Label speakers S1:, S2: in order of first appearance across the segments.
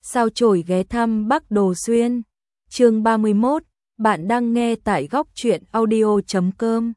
S1: Sao chổi ghé thăm Bắc Đồ Xuyên. Chương 31, bạn đang nghe tại góc truyện audio.com.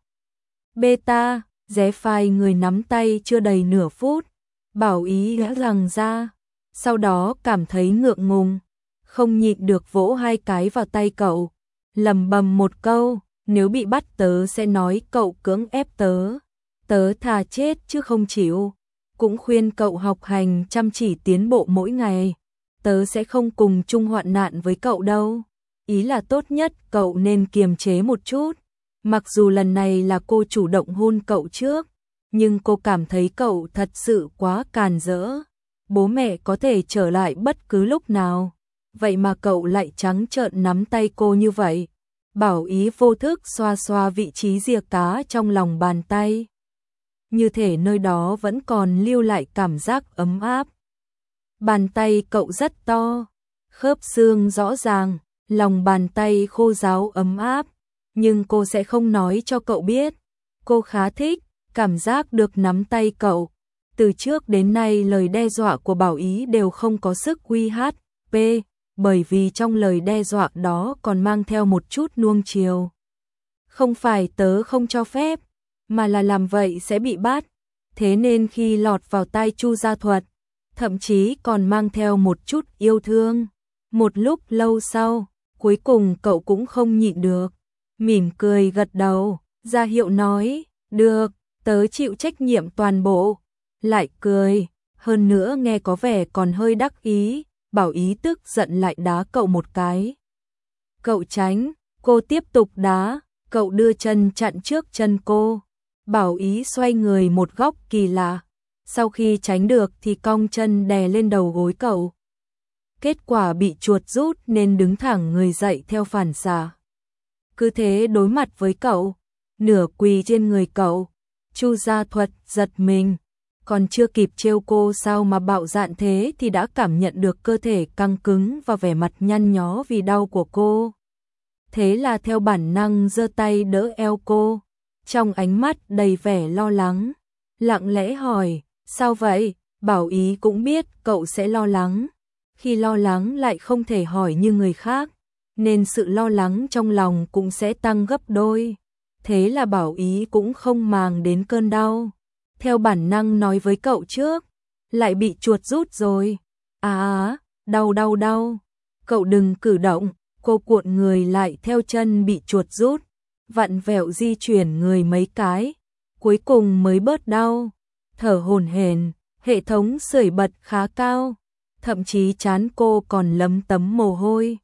S1: Beta, ré phai người nắm tay chưa đầy nửa phút, Bảo Ý gã gẳng ra, sau đó cảm thấy ngượng ngùng, không nhịn được vỗ hai cái vào tay cậu, lẩm bẩm một câu, nếu bị bắt tớ sẽ nói cậu cưỡng ép tớ, tớ thà chết chứ không chịu, cũng khuyên cậu học hành chăm chỉ tiến bộ mỗi ngày, tớ sẽ không cùng chung hoạn nạn với cậu đâu, ý là tốt nhất cậu nên kiềm chế một chút. Mặc dù lần này là cô chủ động hôn cậu trước, nhưng cô cảm thấy cậu thật sự quá càn rỡ. Bố mẹ có thể trở lại bất cứ lúc nào, vậy mà cậu lại trắng trợn nắm tay cô như vậy. Bảo Ý vô thức xoa xoa vị trí ria cá trong lòng bàn tay. Như thể nơi đó vẫn còn lưu lại cảm giác ấm áp. Bàn tay cậu rất to, khớp xương rõ ràng, lòng bàn tay khô ráo ấm áp. Nhưng cô sẽ không nói cho cậu biết. Cô khá thích cảm giác được nắm tay cậu. Từ trước đến nay lời đe dọa của Bảo Ý đều không có sức uy hiếp, bởi vì trong lời đe dọa đó còn mang theo một chút nuông chiều. Không phải tớ không cho phép, mà là làm vậy sẽ bị bắt. Thế nên khi lọt vào tai Chu Gia Thuật, thậm chí còn mang theo một chút yêu thương. Một lúc lâu sau, cuối cùng cậu cũng không nhịn được. Mỉm cười gật đầu, ra hiệu nói, được, tớ chịu trách nhiệm toàn bộ. Lại cười, hơn nữa nghe có vẻ còn hơi đắc ý, Bảo Ý tức giận lại đá cậu một cái. Cậu tránh, cô tiếp tục đá, cậu đưa chân chặn trước chân cô. Bảo Ý xoay người một góc kỳ lạ, sau khi tránh được thì cong chân đè lên đầu gối cậu. Kết quả bị chuột rút nên đứng thẳng người dậy theo phản xạ. Cứ thế đối mặt với cậu, nửa quỳ trên người cậu. Chu Gia Thuật giật mình, còn chưa kịp trêu cô sao mà bạo dạn thế thì đã cảm nhận được cơ thể căng cứng và vẻ mặt nhăn nhó vì đau của cô. Thế là theo bản năng giơ tay đỡ eo cô, trong ánh mắt đầy vẻ lo lắng, lặng lẽ hỏi, sao vậy? Bảo Ý cũng biết cậu sẽ lo lắng, khi lo lắng lại không thể hỏi như người khác, nên sự lo lắng trong lòng cũng sẽ tăng gấp đôi. Thế là Bảo Ý cũng không màng đến cơn đau, theo bản năng nói với cậu trước, lại bị chuột rút rồi. Đau đau đau. Cậu đừng cử động, cô cuộn người lại theo chân bị chuột rút, vặn vẹo di chuyển người mấy cái, cuối cùng mới bớt đau. Thở hổn hển, hệ thống sưởi bật khá cao, thậm chí trán cô còn lấm tấm mồ hôi.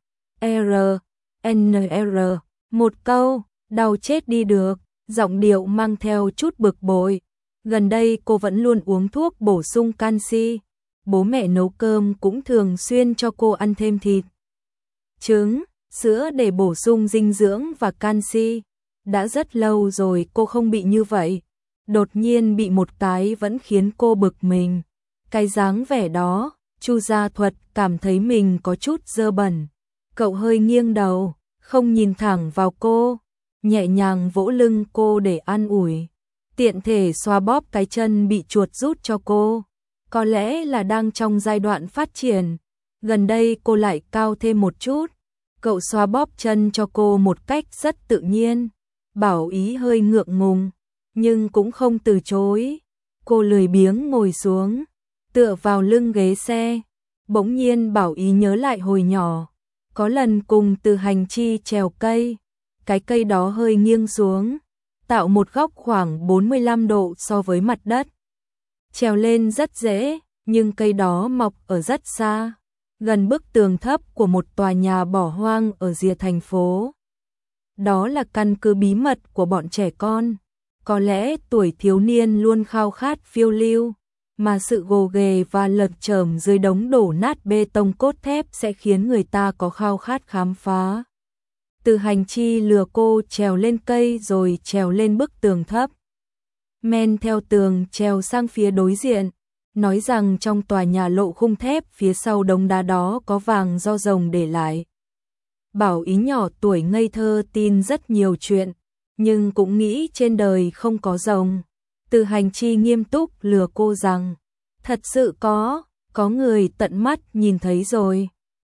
S1: NR, một câu, đau chết đi được, giọng điệu mang theo chút bực bội. Gần đây cô vẫn luôn uống thuốc bổ sung canxi, bố mẹ nấu cơm cũng thường xuyên cho cô ăn thêm thịt, trứng, sữa để bổ sung dinh dưỡng và canxi. Đã rất lâu rồi cô không bị như vậy, đột nhiên bị một cái vẫn khiến cô bực mình. Cái dáng vẻ đó, Chu Gia Thuật cảm thấy mình có chút dơ bẩn. Cậu hơi nghiêng đầu, không nhìn thẳng vào cô, nhẹ nhàng vỗ lưng cô để an ủi, tiện thể xoa bóp cái chân bị chuột rút cho cô. Có lẽ là đang trong giai đoạn phát triển, gần đây cô lại cao thêm một chút. Cậu xoa bóp chân cho cô một cách rất tự nhiên. Bảo Ý hơi ngượng ngùng, nhưng cũng không từ chối. Cô lười biếng ngồi xuống, tựa vào lưng ghế xe. Bỗng nhiên Bảo Ý nhớ lại hồi nhỏ, có lần cùng Từ Hành Chi trèo cây, cái cây đó hơi nghiêng xuống, tạo một góc khoảng 45 độ so với mặt đất. Trèo lên rất dễ, nhưng cây đó mọc ở rất xa, gần bức tường thấp của một tòa nhà bỏ hoang ở rìa thành phố. Đó là căn cứ bí mật của bọn trẻ con. Có lẽ tuổi thiếu niên luôn khao khát phiêu lưu, mà sự gồ ghề và lởm chởm dưới đống đổ nát bê tông cốt thép sẽ khiến người ta có khao khát khám phá. Từ Hành Chi lừa cô trèo lên cây rồi trèo lên bức tường thấp, men theo tường trèo sang phía đối diện, nói rằng trong tòa nhà lộ khung thép phía sau đống đá đó có vàng do rồng để lại. Bảo Ý nhỏ tuổi ngây thơ tin rất nhiều chuyện, nhưng cũng nghĩ trên đời không có rồng. Từ Hành Chi nghiêm túc lừa cô rằng, thật sự có người tận mắt nhìn thấy rồi.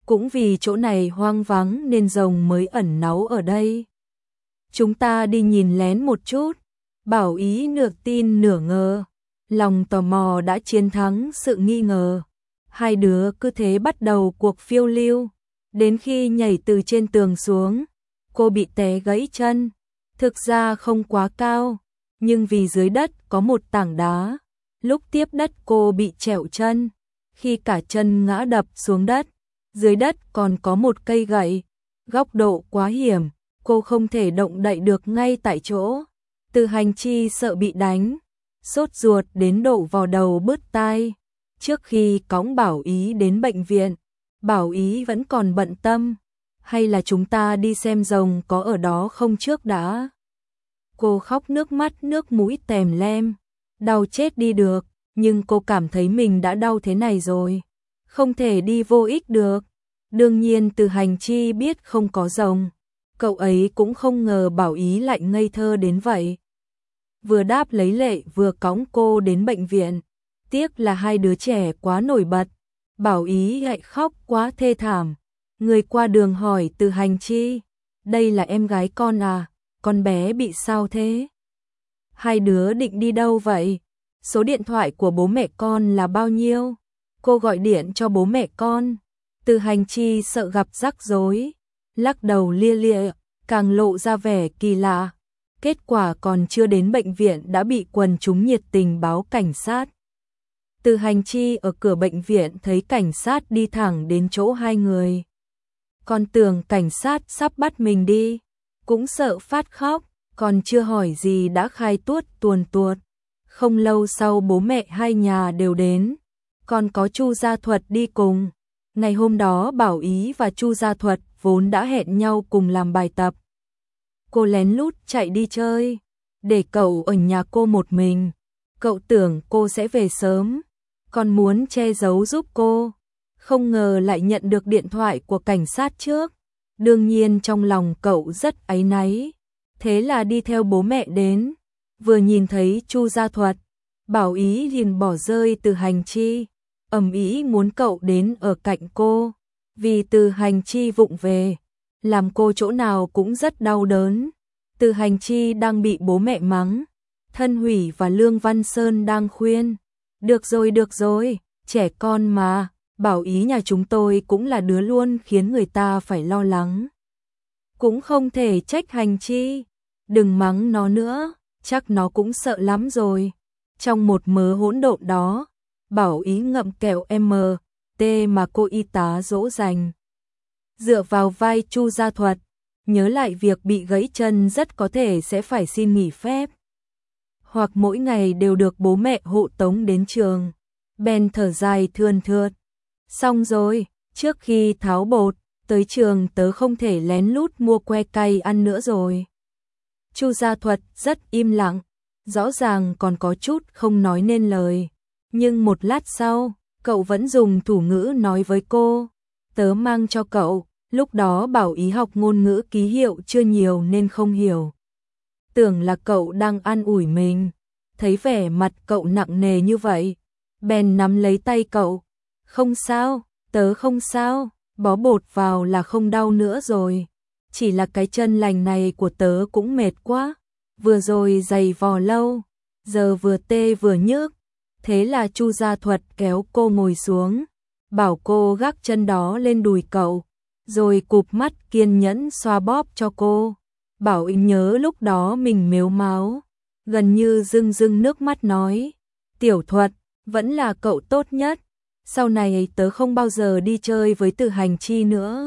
S1: cũng vì chỗ này hoang vắng nên rồng mới ẩn náu ở đây. Chúng ta đi nhìn lén một chút. Bảo Ý nửa tin nửa ngờ, lòng tò mò đã chiến thắng sự nghi ngờ. Hai đứa cứ thế bắt đầu cuộc phiêu lưu, đến khi nhảy từ trên tường xuống, cô bị té gãy chân. Thực ra không quá cao, nhưng vì dưới đất có một tảng đá, lúc tiếp đất cô bị trẹo chân. Khi cả chân ngã đập xuống đất, dưới đất còn có một cây gậy, góc độ quá hiểm, cô không thể động đậy được ngay tại chỗ. Từ Hành Chi sợ bị đánh, sốt ruột đến độ vò đầu bứt tai. Trước khi cõng Bảo Ý đến bệnh viện, Bảo Ý vẫn còn bận tâm, hay là chúng ta đi xem rồng có ở đó không trước đã. Cô khóc nước mắt nước mũi tèm lem, đau chết đi được, nhưng cô cảm thấy mình đã đau thế này rồi, không thể đi vô ích được. Đương nhiên Từ Hành Chi biết không có rồng, cậu ấy cũng không ngờ Bảo Ý lại ngây thơ đến vậy. Vừa đáp lấy lệ vừa cõng cô đến bệnh viện. Tiếc là hai đứa trẻ quá nổi bật, Bảo Ý lại khóc quá thê thảm. Người qua đường hỏi Từ Hành Chi, đây là em gái con à, con bé bị sao thế? Hai đứa định đi đâu vậy? Số điện thoại của bố mẹ con là bao nhiêu? Cô gọi điện cho bố mẹ con. Từ Hành Chi sợ gặp rắc rối, lắc đầu lia lịa, càng lộ ra vẻ kỳ lạ. Kết quả còn chưa đến bệnh viện đã bị quần chúng nhiệt tình báo cảnh sát. Từ Hành Chi ở cửa bệnh viện thấy cảnh sát đi thẳng đến chỗ hai người. Còn tưởng cảnh sát sắp bắt mình đi, cũng sợ phát khóc, còn chưa hỏi gì đã khai tuốt tuồn tuột. Không lâu sau bố mẹ hai nhà đều đến, còn có Chu Gia Thuật đi cùng. Ngày hôm đó Bảo Ý và Chu Gia Thuật vốn đã hẹn nhau cùng làm bài tập. Cô lén lút chạy đi chơi, để cậu ở nhà cô một mình. Cậu tưởng cô sẽ về sớm, còn muốn che giấu giúp cô. Không ngờ lại nhận được điện thoại của cảnh sát trước. Đương nhiên trong lòng cậu rất áy náy, thế là đi theo bố mẹ đến. Vừa nhìn thấy Chu Gia Thuật, Bảo Ý liền bỏ rơi Từ Hành Chi, ầm ĩ muốn cậu đến ở cạnh cô. Vì Từ Hành Chi vụng về, làm cô chỗ nào cũng rất đau đớn. Từ Hành Chi đang bị bố mẹ mắng, Thân Hủy và Lương Văn Sơn đang khuyên. Được rồi, trẻ con mà, Bảo Ý nhà chúng tôi cũng là đứa luôn khiến người ta phải lo lắng. Cũng không thể trách Hành Chi, đừng mắng nó nữa, chắc nó cũng sợ lắm rồi. Trong một mớ hỗn độn đó, Bảo Ý ngậm kẹo MT mà cô y tá dỗ dành. Dựa vào vai Chu Gia Thuật, nhớ lại việc bị gãy chân rất có thể sẽ phải xin nghỉ phép, hoặc mỗi ngày đều được bố mẹ hộ tống đến trường. Ben thở dài thườn thượt. Xong rồi, trước khi tháo bột, tới trường tớ không thể lén lút mua que cay ăn nữa rồi. Chu Gia Thuật rất im lặng, rõ ràng còn có chút không nói nên lời. Nhưng một lát sau, cậu vẫn dùng thủ ngữ nói với cô, tớ mang cho cậu. Lúc đó Bảo Ý học ngôn ngữ ký hiệu chưa nhiều nên không hiểu. Tưởng là cậu đang an ủi mình. Thấy vẻ mặt cậu nặng nề như vậy, bèn nắm lấy tay cậu. Không sao, tớ không sao, bó bột vào là không đau nữa rồi. Chỉ là cái chân lành này của tớ cũng mệt quá. Vừa rồi giày vò lâu, giờ vừa tê vừa nhức. Thế là Chu Gia Thuật kéo cô ngồi xuống, bảo cô gác chân đó lên đùi cậu, rồi cụp mắt kiên nhẫn xoa bóp cho cô. Bảo Ý nhớ lúc đó mình mếu máo, gần như rưng rưng nước mắt nói, Tiểu Thuật, vẫn là cậu tốt nhất, sau này tớ không bao giờ đi chơi với Từ Hành Chi nữa.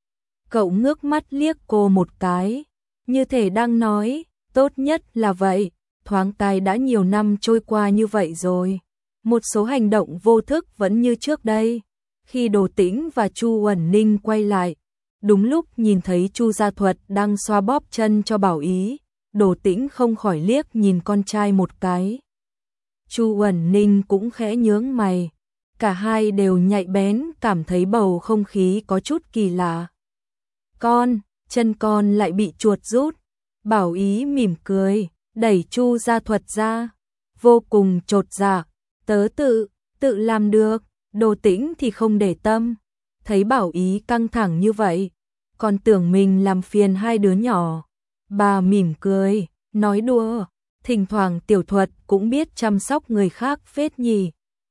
S1: Cậu ngước mắt liếc cô một cái, như thể đang nói, tốt nhất là vậy, thoáng cái đã nhiều năm trôi qua như vậy rồi. Một số hành động vô thức vẫn như trước đây. Khi Đồ Tĩnh và Chu Uẩn Ninh quay lại, đúng lúc nhìn thấy Chu Gia Thuật đang xoa bóp chân cho Bảo Ý, Đồ Tĩnh không khỏi liếc nhìn con trai một cái. Chu Uẩn Ninh cũng khẽ nhướng mày, cả hai đều nhạy bén cảm thấy bầu không khí có chút kỳ lạ. Chân con lại bị chuột rút. Bảo Ý mỉm cười, đẩy Chu Gia Thuật ra, vô cùng chột dạ, tớ tự làm được. Đồ Tĩnh thì không để tâm, thấy Bảo Ý căng thẳng như vậy, còn tưởng mình làm phiền hai đứa nhỏ. Bà mỉm cười, nói đùa, thỉnh thoảng Tiểu Thuật cũng biết chăm sóc người khác phết nhỉ.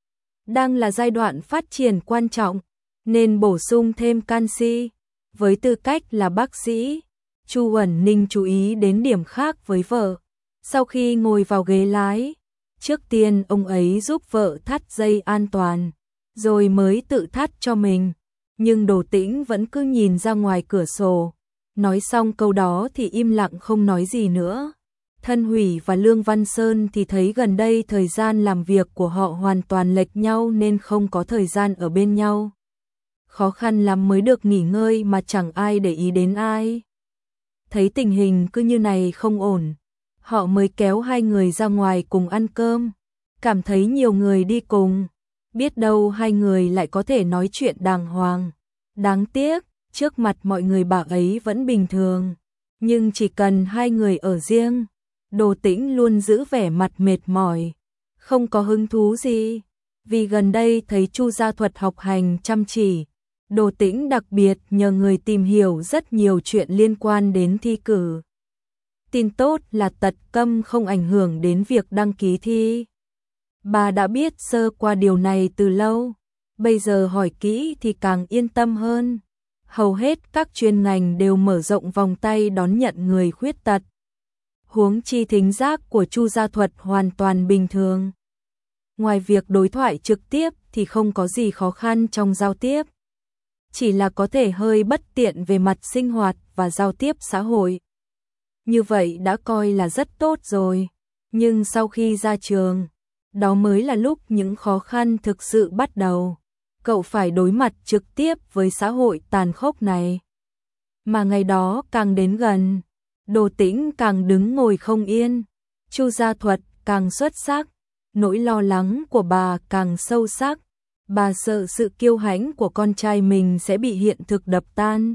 S1: Đang là giai đoạn phát triển quan trọng, nên bổ sung thêm canxi. Với tư cách là bác sĩ, Chu Uẩn Ninh chú ý đến điểm khác với vợ. Sau khi ngồi vào ghế lái, trước tiên ông ấy giúp vợ thắt dây an toàn, rồi mới tự thắt cho mình. Nhưng Đồ Tĩnh vẫn cứ nhìn ra ngoài cửa sổ. Nói xong câu đó thì im lặng không nói gì nữa. Thân Hủy và Lương Văn Sơn thì thấy gần đây thời gian làm việc của họ hoàn toàn lệch nhau nên không có thời gian ở bên nhau. Khó khăn lắm mới được nghỉ ngơi mà chẳng ai để ý đến ai. Thấy tình hình cứ như này không ổn, họ mới kéo hai người ra ngoài cùng ăn cơm. Cảm thấy nhiều người đi cùng, biết đâu hai người lại có thể nói chuyện đàng hoàng. Đáng tiếc, trước mặt mọi người bà ấy vẫn bình thường. Nhưng chỉ cần hai người ở riêng, Đồ Tĩnh luôn giữ vẻ mặt mệt mỏi, không có hứng thú gì. Vì gần đây thấy Chu Gia Thuật học hành chăm chỉ, Đồ Tĩnh đặc biệt nhờ người tìm hiểu rất nhiều chuyện liên quan đến thi cử. Tin tốt là tật câm không ảnh hưởng đến việc đăng ký thi. Bà đã biết sơ qua điều này từ lâu, bây giờ hỏi kỹ thì càng yên tâm hơn. Hầu hết các chuyên ngành đều mở rộng vòng tay đón nhận người khuyết tật. Huống chi thính giác của Chu Gia Thuật hoàn toàn bình thường. Ngoài việc đối thoại trực tiếp thì không có gì khó khăn trong giao tiếp. Chỉ là có thể hơi bất tiện về mặt sinh hoạt và giao tiếp xã hội. Như vậy đã coi là rất tốt rồi. Nhưng sau khi ra trường, đó mới là lúc những khó khăn thực sự bắt đầu. Cậu phải đối mặt trực tiếp với xã hội tàn khốc này. Mà ngày đó càng đến gần, Đồ Tĩnh càng đứng ngồi không yên. Chu Gia Thuật càng xuất sắc, nỗi lo lắng của bà càng sâu sắc. Bà sợ sự kiêu hãnh của con trai mình sẽ bị hiện thực đập tan.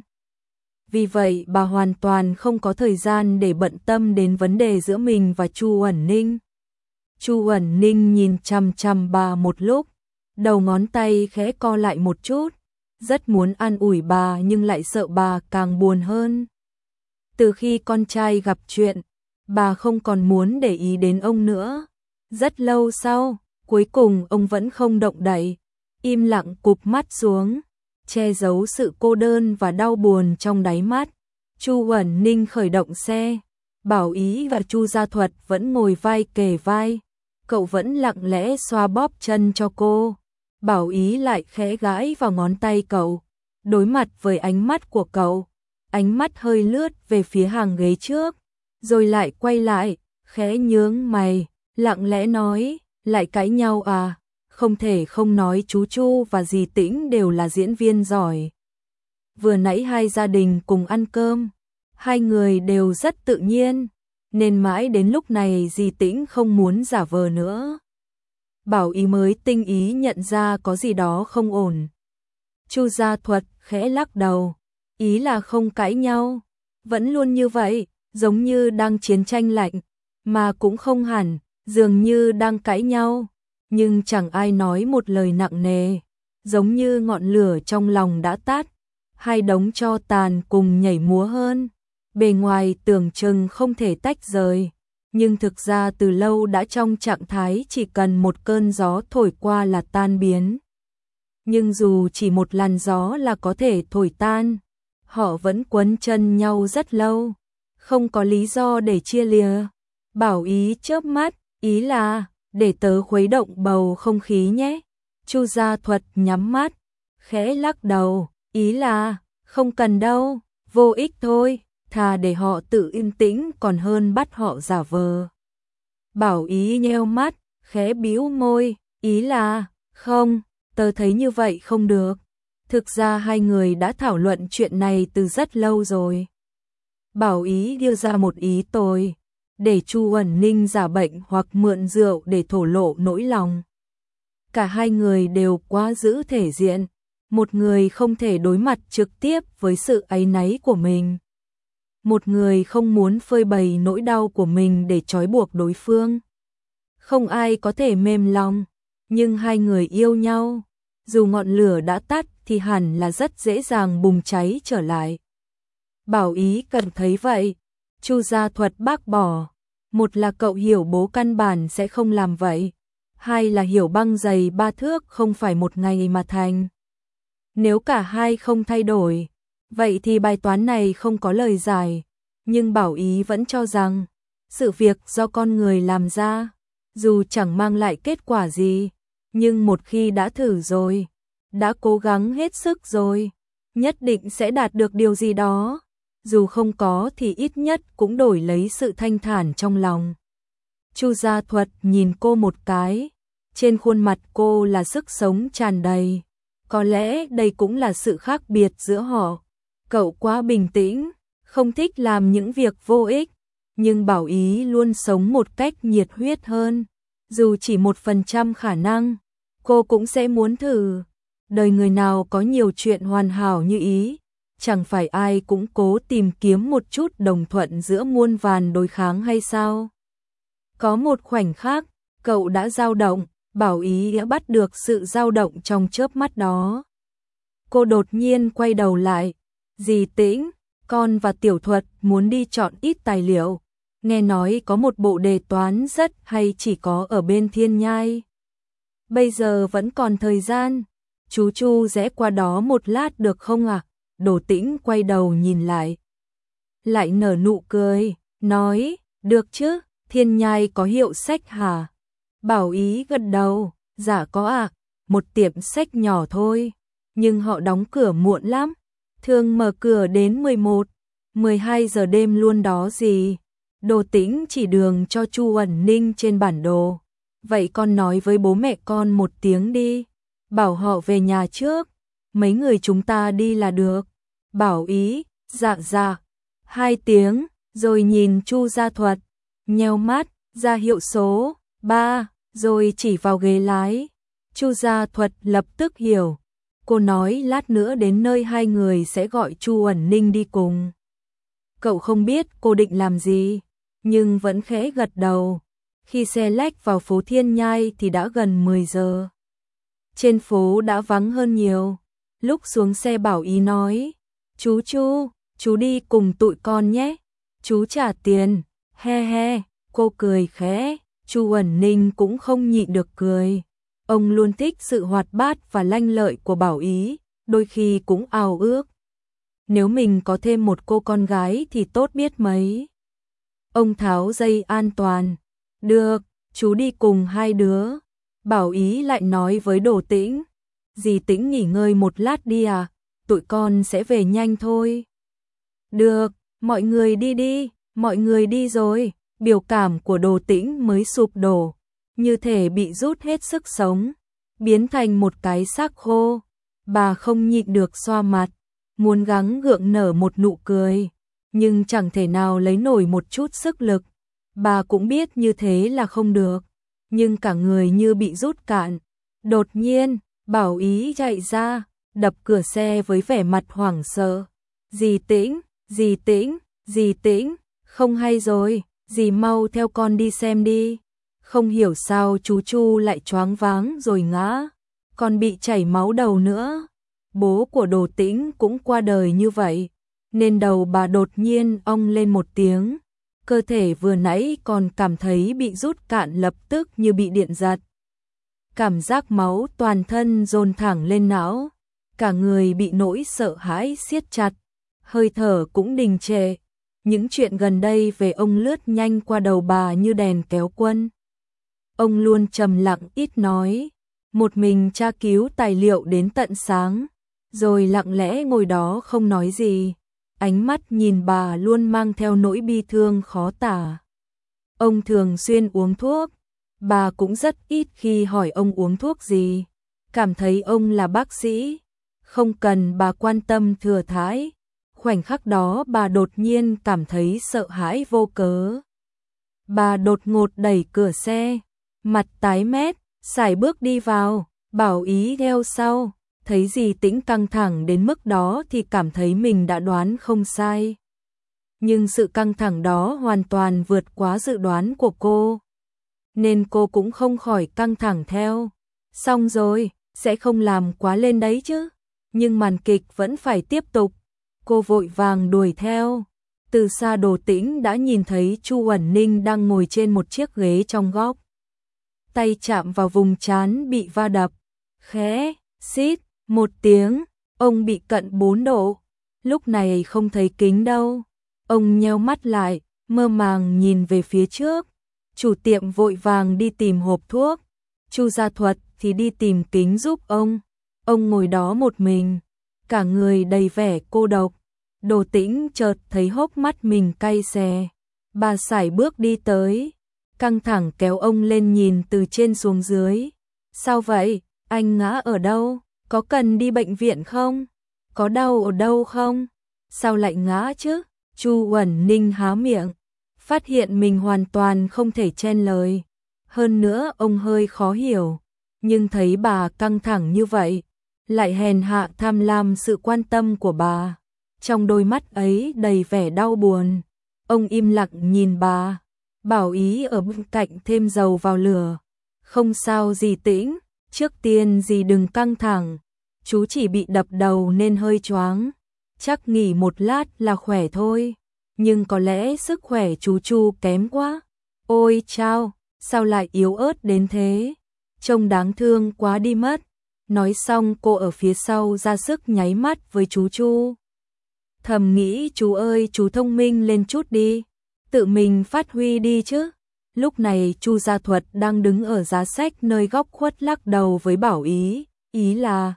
S1: Vì vậy bà hoàn toàn không có thời gian để bận tâm đến vấn đề giữa mình và Chu Uẩn Ninh. Chu Uẩn Ninh nhìn chằm chằm bà một lúc, đầu ngón tay khẽ co lại một chút, rất muốn an ủi bà nhưng lại sợ bà càng buồn hơn. Từ khi con trai gặp chuyện, bà không còn muốn để ý đến ông nữa. Rất lâu sau, cuối cùng ông vẫn không động đậy, im lặng cụp mắt xuống, che giấu sự cô đơn và đau buồn trong đáy mắt. Chu Uẩn Ninh khởi động xe, Bảo Ý và Chu Gia Thuật vẫn ngồi vai kề vai. Cậu vẫn lặng lẽ xoa bóp chân cho cô. Bảo Ý lại khẽ gãi vào ngón tay cậu, đối mặt với ánh mắt của cậu. Ánh mắt hơi lướt về phía hàng ghế trước, rồi lại quay lại, khẽ nhướng mày, lặng lẽ nói, lại cãi nhau à? Không thể không nói chú Chu và dì Tĩnh đều là diễn viên giỏi. Vừa nãy hai gia đình cùng ăn cơm, hai người đều rất tự nhiên, nên mãi đến lúc này dì Tĩnh không muốn giả vờ nữa. Bảo Ý mới tinh ý nhận ra có gì đó không ổn. Chu Gia Thuật khẽ lắc đầu, ý là không cãi nhau, vẫn luôn như vậy, giống như đang chiến tranh lạnh, mà cũng không hẳn, dường như đang cãi nhau, nhưng chẳng ai nói một lời nặng nề, giống như ngọn lửa trong lòng đã tắt, hai đống tro tàn cùng nhảy múa hơn. Bề ngoài tưởng chừng không thể tách rời, nhưng thực ra từ lâu đã trong trạng thái chỉ cần một cơn gió thổi qua là tan biến. Nhưng dù chỉ một làn gió là có thể thổi tan, họ vẫn quấn chân nhau rất lâu, không có lý do để chia lìa. Bảo Ý chớp mắt, ý là, để tớ khuấy động bầu không khí nhé. Chu Gia Thuật nhắm mắt, khẽ lắc đầu, ý là, không cần đâu, vô ích thôi, thà để họ tự yên tĩnh còn hơn bắt họ giả vờ. Bảo Ý nheo mắt, khẽ bĩu môi, ý là, không, tớ thấy như vậy không được. Thực ra hai người đã thảo luận chuyện này từ rất lâu rồi. Bảo Ý đưa ra một ý tồi, để Chu Uẩn Ninh giả bệnh hoặc mượn rượu để thổ lộ nỗi lòng. Cả hai người đều quá giữ thể diện, một người không thể đối mặt trực tiếp với sự áy náy của mình. Một người không muốn phơi bày nỗi đau của mình để trói buộc đối phương. Không ai có thể mềm lòng, nhưng hai người yêu nhau, dù ngọn lửa đã tắt thì hẳn là rất dễ dàng bùng cháy trở lại. Bảo Ý cần thấy vậy, Chu Gia Thuật bác bỏ. Một là cậu hiểu bố căn bản sẽ không làm vậy, hai là hiểu băng dày 3 thước không phải một ngày mà thành. Nếu cả hai không thay đổi, vậy thì bài toán này không có lời giải. Nhưng Bảo Ý vẫn cho rằng, sự việc do con người làm ra, dù chẳng mang lại kết quả gì, nhưng một khi đã thử rồi, đã cố gắng hết sức rồi, nhất định sẽ đạt được điều gì đó. Dù không có thì ít nhất cũng đổi lấy sự thanh thản trong lòng. Chu Gia Thuật nhìn cô một cái, trên khuôn mặt cô là sức sống tràn đầy. Có lẽ đây cũng là sự khác biệt giữa họ. Cậu quá bình tĩnh, không thích làm những việc vô ích, nhưng Bảo Ý luôn sống một cách nhiệt huyết hơn. Dù chỉ 1% khả năng, cô cũng sẽ muốn thử. Đời người nào có nhiều chuyện hoàn hảo như Ý, chẳng phải ai cũng cố tìm kiếm một chút đồng thuận giữa muôn vàn đối kháng hay sao? Có một khoảnh khắc, cậu đã dao động, Bảo Ý đã bắt được sự dao động trong chớp mắt đó. Cô đột nhiên quay đầu lại, dì Tĩnh, con và Tiểu Thuật muốn đi chọn ít tài liệu, nghe nói có một bộ đề toán rất hay chỉ có ở bên Thiên Nhai. Bây giờ vẫn còn thời gian, chú Chu rẽ qua đó một lát được không ạ? Đồ Tĩnh quay đầu nhìn lại, lại nở nụ cười, nói, được chứ, Thiên Nhai có hiệu sách hả? Bảo Ý gật đầu, dạ có ạ, một tiệm sách nhỏ thôi, nhưng họ đóng cửa muộn lắm, thường mở cửa đến 11, 12 giờ đêm luôn đó gì. Đồ Tĩnh chỉ đường cho Chu Ẩn Ninh trên bản đồ, vậy con nói với bố mẹ con một tiếng đi, bảo họ về nhà trước, mấy người chúng ta đi là được. Bảo Ý, dạ dạ, 2 tiếng, rồi nhìn Chu Gia Thuật, nheo mắt, ra hiệu số 3, rồi chỉ vào ghế lái. Chu Gia Thuật lập tức hiểu, cô nói lát nữa đến nơi hai người sẽ gọi Chu Ẩn Ninh đi cùng. Cậu không biết cô định làm gì, nhưng vẫn khẽ gật đầu. Khi xe lách vào phố Thiên Nhai thì đã gần 10 giờ. Trên phố đã vắng hơn nhiều. Lúc xuống xe Bảo Ý nói, chú Chu, chú đi cùng tụi con nhé, chú trả tiền, he he, cô cười khẽ, Chu Ẩn Ninh cũng không nhịn được cười. Ông luôn thích sự hoạt bát và lanh lợi của Bảo Ý, đôi khi cũng ao ước. Nếu mình có thêm một cô con gái thì tốt biết mấy. Ông tháo dây an toàn, được, chú đi cùng hai đứa. Bảo Ý lại nói với Đồ Tĩnh, dì Tĩnh nghỉ ngơi một lát đi à, tụi con sẽ về nhanh thôi. Được, mọi người đi đi, mọi người đi rồi. Biểu cảm của Đồ Tĩnh mới sụp đổ, như thể bị rút hết sức sống, biến thành một cái xác khô. Bà không nhịn được xoa mặt, muốn gắng gượng nở một nụ cười, nhưng chẳng thể nào lấy nổi một chút sức lực. Bà cũng biết như thế là không được, nhưng cả người như bị rút cạn. Đột nhiên, Bảo Ý chạy ra, đập cửa xe với vẻ mặt hoảng sợ. Dì Tĩnh, dì Tĩnh, dì Tĩnh, không hay rồi, dì mau theo con đi xem đi. Không hiểu sao chú Chu lại choáng váng rồi ngã, còn bị chảy máu đầu nữa. Bố của Đồ Tĩnh cũng qua đời như vậy, nên đầu bà đột nhiên ong lên một tiếng. Cơ thể vừa nãy còn cảm thấy bị rút cạn lập tức như bị điện giật. Cảm giác máu toàn thân dồn thẳng lên não, cả người bị nỗi sợ hãi siết chặt, hơi thở cũng đình trệ. Những chuyện gần đây về ông lướt nhanh qua đầu bà như đèn kéo quân. Ông luôn trầm lặng ít nói, một mình tra cứu tài liệu đến tận sáng, rồi lặng lẽ ngồi đó không nói gì. Ánh mắt nhìn bà luôn mang theo nỗi bi thương khó tả. Ông thường xuyên uống thuốc, bà cũng rất ít khi hỏi ông uống thuốc gì. Cảm thấy ông là bác sĩ, không cần bà quan tâm thừa thãi. Khoảnh khắc đó bà đột nhiên cảm thấy sợ hãi vô cớ. Bà đột ngột đẩy cửa xe, mặt tái mét, sải bước đi vào, Bảo Ý theo sau. Thấy dì Tĩnh căng thẳng đến mức đó thì cảm thấy mình đã đoán không sai. Nhưng sự căng thẳng đó hoàn toàn vượt quá dự đoán của cô, nên cô cũng không khỏi căng thẳng theo. Xong rồi, sẽ không làm quá lên đấy chứ. nhưng màn kịch vẫn phải tiếp tục. Cô vội vàng đuổi theo. Từ xa Đồ Tĩnh đã nhìn thấy Chu Uẩn Ninh đang ngồi trên một chiếc ghế trong góc. Tay chạm vào vùng trán bị va đập. Khẽ, xít, một tiếng, ông bị cận 4 độ. Lúc này không thấy kính đâu. Ông nheo mắt lại, mơ màng nhìn về phía trước. Chủ tiệm vội vàng đi tìm hộp thuốc. Chu Gia Thuật thì đi tìm kính giúp ông. Ông ngồi đó một mình, cả người đầy vẻ cô độc. Đồ Tĩnh chợt thấy hốc mắt mình cay xè. Bà sải bước đi tới, căng thẳng kéo ông lên nhìn từ trên xuống dưới. Sao vậy? Anh ngã ở đâu? Có cần đi bệnh viện không? Có đau ở đâu không? Sao lại ngã chứ? Chu Uẩn Ninh há miệng, phát hiện mình hoàn toàn không thể chen lời. Hơn nữa ông hơi khó hiểu, nhưng thấy bà căng thẳng như vậy, lại hèn hạ tham lam sự quan tâm của bà. Trong đôi mắt ấy đầy vẻ đau buồn. Ông im lặng nhìn bà, bảo ý ở bên cạnh thêm dầu vào lửa. Không sao dì Tĩnh, trước tiên dì đừng căng thẳng. Chú chỉ bị đập đầu nên hơi choáng. Chắc nghỉ một lát là khỏe thôi. Nhưng có lẽ sức khỏe chú Chu kém quá. Ôi chao, sao lại yếu ớt đến thế? Trông đáng thương quá đi mất. Nói xong cô ở phía sau ra sức nháy mắt với chú Chu. Thầm nghĩ chú ơi chú thông minh lên chút đi. Tự mình phát huy đi chứ. Lúc này Chu Gia Thuật đang đứng ở giá sách nơi góc khuất lắc đầu với Bảo Ý. Ý là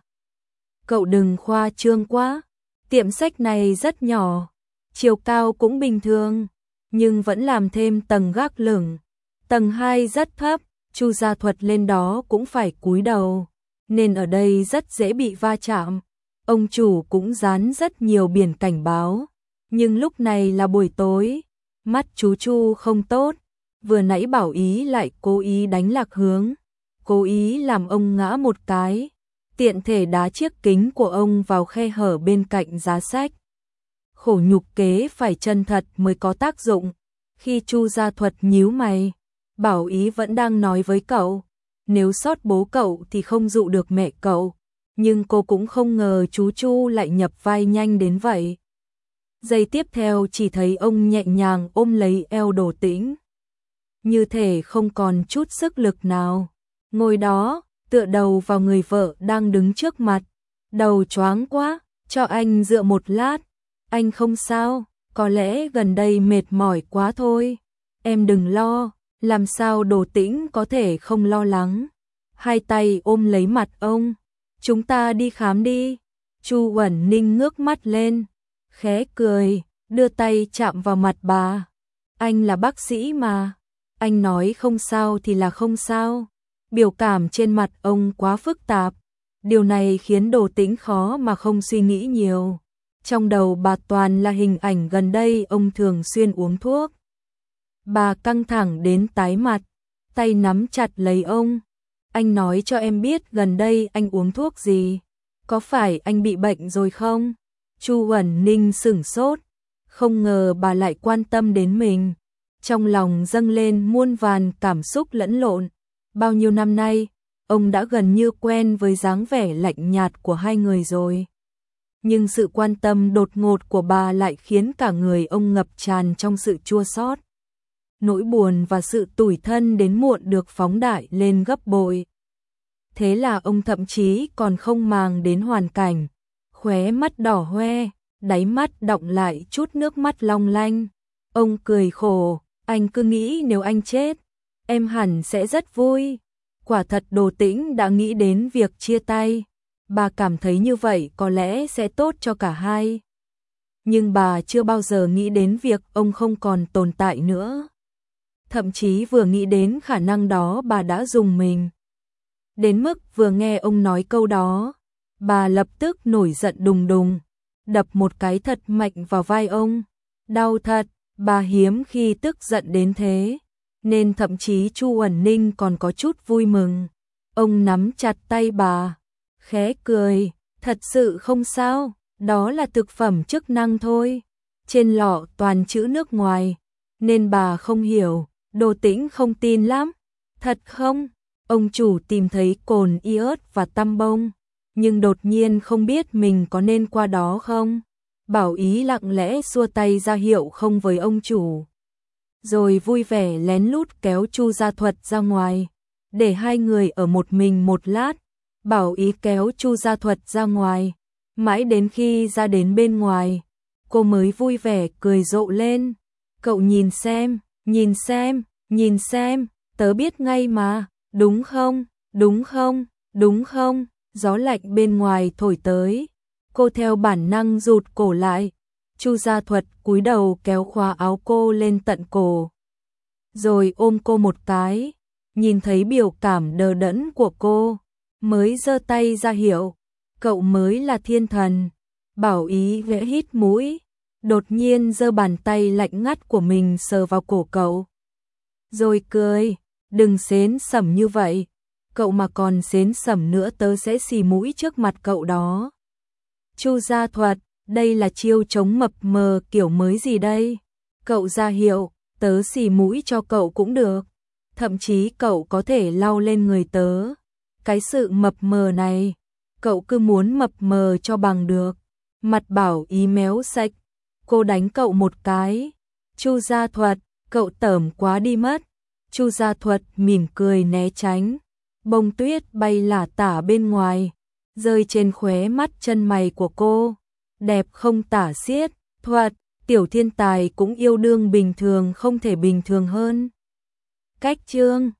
S1: cậu đừng khoa trương quá. Tiệm sách này rất nhỏ, chiều cao cũng bình thường, nhưng vẫn làm thêm tầng gác lửng. Tầng 2 rất thấp, Chu Gia Thuật lên đó cũng phải cúi đầu, nên ở đây rất dễ bị va chạm. Ông chủ cũng dán rất nhiều biển cảnh báo, nhưng lúc này là buổi tối, mắt chú Chu không tốt. Vừa nãy Bảo Ý lại cố ý đánh lạc hướng, cố ý làm ông ngã một cái, tiện thể đá chiếc kính của ông vào khe hở bên cạnh giá sách. Khổ nhục kế phải chân thật mới có tác dụng. Khi Chu Gia Thuật nhíu mày, Bảo Ý vẫn đang nói với cậu, nếu sót bố cậu thì không dụ được mẹ cậu. Nhưng cô cũng không ngờ chú Chu lại nhập vai nhanh đến vậy. Giây tiếp theo chỉ thấy ông nhẹ nhàng ôm lấy eo Đồ Tĩnh, như thể không còn chút sức lực nào. Ngồi đó, tựa đầu vào người vợ đang đứng trước mặt. Đầu choáng quá, cho anh dựa một lát. Anh không sao, có lẽ gần đây mệt mỏi quá thôi. Em đừng lo, làm sao Đồ Tĩnh có thể không lo lắng. Hai tay ôm lấy mặt ông. Chúng ta đi khám đi. Chu Uẩn Ninh ngước mắt lên, khẽ cười, đưa tay chạm vào mặt bà. Anh là bác sĩ mà. Anh nói không sao thì là không sao. Biểu cảm trên mặt ông quá phức tạp. Điều này khiến Đồ Tĩnh khó mà không suy nghĩ nhiều. Trong đầu bà toàn là hình ảnh gần đây ông thường xuyên uống thuốc. Bà căng thẳng đến tái mặt, tay nắm chặt lấy ông. Anh nói cho em biết gần đây anh uống thuốc gì? Có phải anh bị bệnh rồi không? Chu Uẩn Ninh sửng sốt, không ngờ bà lại quan tâm đến mình. Trong lòng dâng lên muôn vàn cảm xúc lẫn lộn. Bao nhiêu năm nay, ông đã gần như quen với dáng vẻ lạnh nhạt của hai người rồi. Nhưng sự quan tâm đột ngột của bà lại khiến cả người ông ngập tràn trong sự chua xót. Nỗi buồn và sự tủi thân đến muộn được phóng đại lên gấp bội. Thế là ông thậm chí còn không màng đến hoàn cảnh. Khóe mắt đỏ hoe, đáy mắt đọng lại chút nước mắt long lanh. Ông cười khổ, anh cứ nghĩ nếu anh chết, em hẳn sẽ rất vui. Quả thật Đồ Tĩnh đã nghĩ đến việc chia tay. Bà cảm thấy như vậy có lẽ sẽ tốt cho cả hai. Nhưng bà chưa bao giờ nghĩ đến việc ông không còn tồn tại nữa. Thậm chí vừa nghĩ đến khả năng đó bà đã rùng mình. Đến mức vừa nghe ông nói câu đó, bà lập tức nổi giận đùng đùng, đập một cái thật mạnh vào vai ông. Đau thật, bà hiếm khi tức giận đến thế, nên thậm chí Chu Uẩn Ninh còn có chút vui mừng. Ông nắm chặt tay bà, khẽ cười, thật sự không sao, đó là thực phẩm chức năng thôi. Trên lọ toàn chữ nước ngoài, nên bà không hiểu. Đồ Tĩnh không tin lắm. Thật không? Ông chủ tìm thấy cồn iốt và tăm bông, nhưng đột nhiên không biết mình có nên qua đó không. Bảo Ý lặng lẽ xua tay ra hiệu không với ông chủ, rồi vui vẻ lén lút kéo Chu Gia Thuật ra ngoài, để hai người ở một mình một lát. Bảo Ý kéo Chu Gia Thuật ra ngoài, mãi đến khi ra đến bên ngoài, cô mới vui vẻ cười rộ lên. Cậu nhìn xem, nhìn xem, nhìn xem, tớ biết ngay mà, đúng không, đúng không, đúng không? Gió lạnh bên ngoài thổi tới, cô theo bản năng rụt cổ lại. Chu Gia Thuật cúi đầu kéo khóa áo cô lên tận cổ, rồi ôm cô một cái, nhìn thấy biểu cảm đờ đẫn của cô, mới giơ tay ra hiệu, cậu mới là thiên thần. Bảo Ý vẽ hít mũi, đột nhiên giơ bàn tay lạnh ngắt của mình sờ vào cổ cậu, rồi cười, đừng xến sẩm như vậy, cậu mà còn xến sẩm nữa tớ sẽ xì mũi trước mặt cậu đó. Chu Gia Thuật, đây là chiêu chống mập mờ kiểu mới gì đây? Cậu ra hiệu, tớ xì mũi cho cậu cũng được, thậm chí cậu có thể lau lên người tớ. Cái sự mập mờ này, cậu cứ muốn mập mờ cho bằng được. Mặt Bảo Ý méo sạch, cô đánh cậu một cái. Chu Gia Thuật, cậu tởm quá đi mất. Chu Gia Thuật mỉm cười né tránh. Bông tuyết bay lả tả bên ngoài, rơi trên khóe mắt chân mày của cô, đẹp không tả xiết. Thuật, tiểu thiên tài cũng yêu đương bình thường không thể bình thường hơn. Cách chương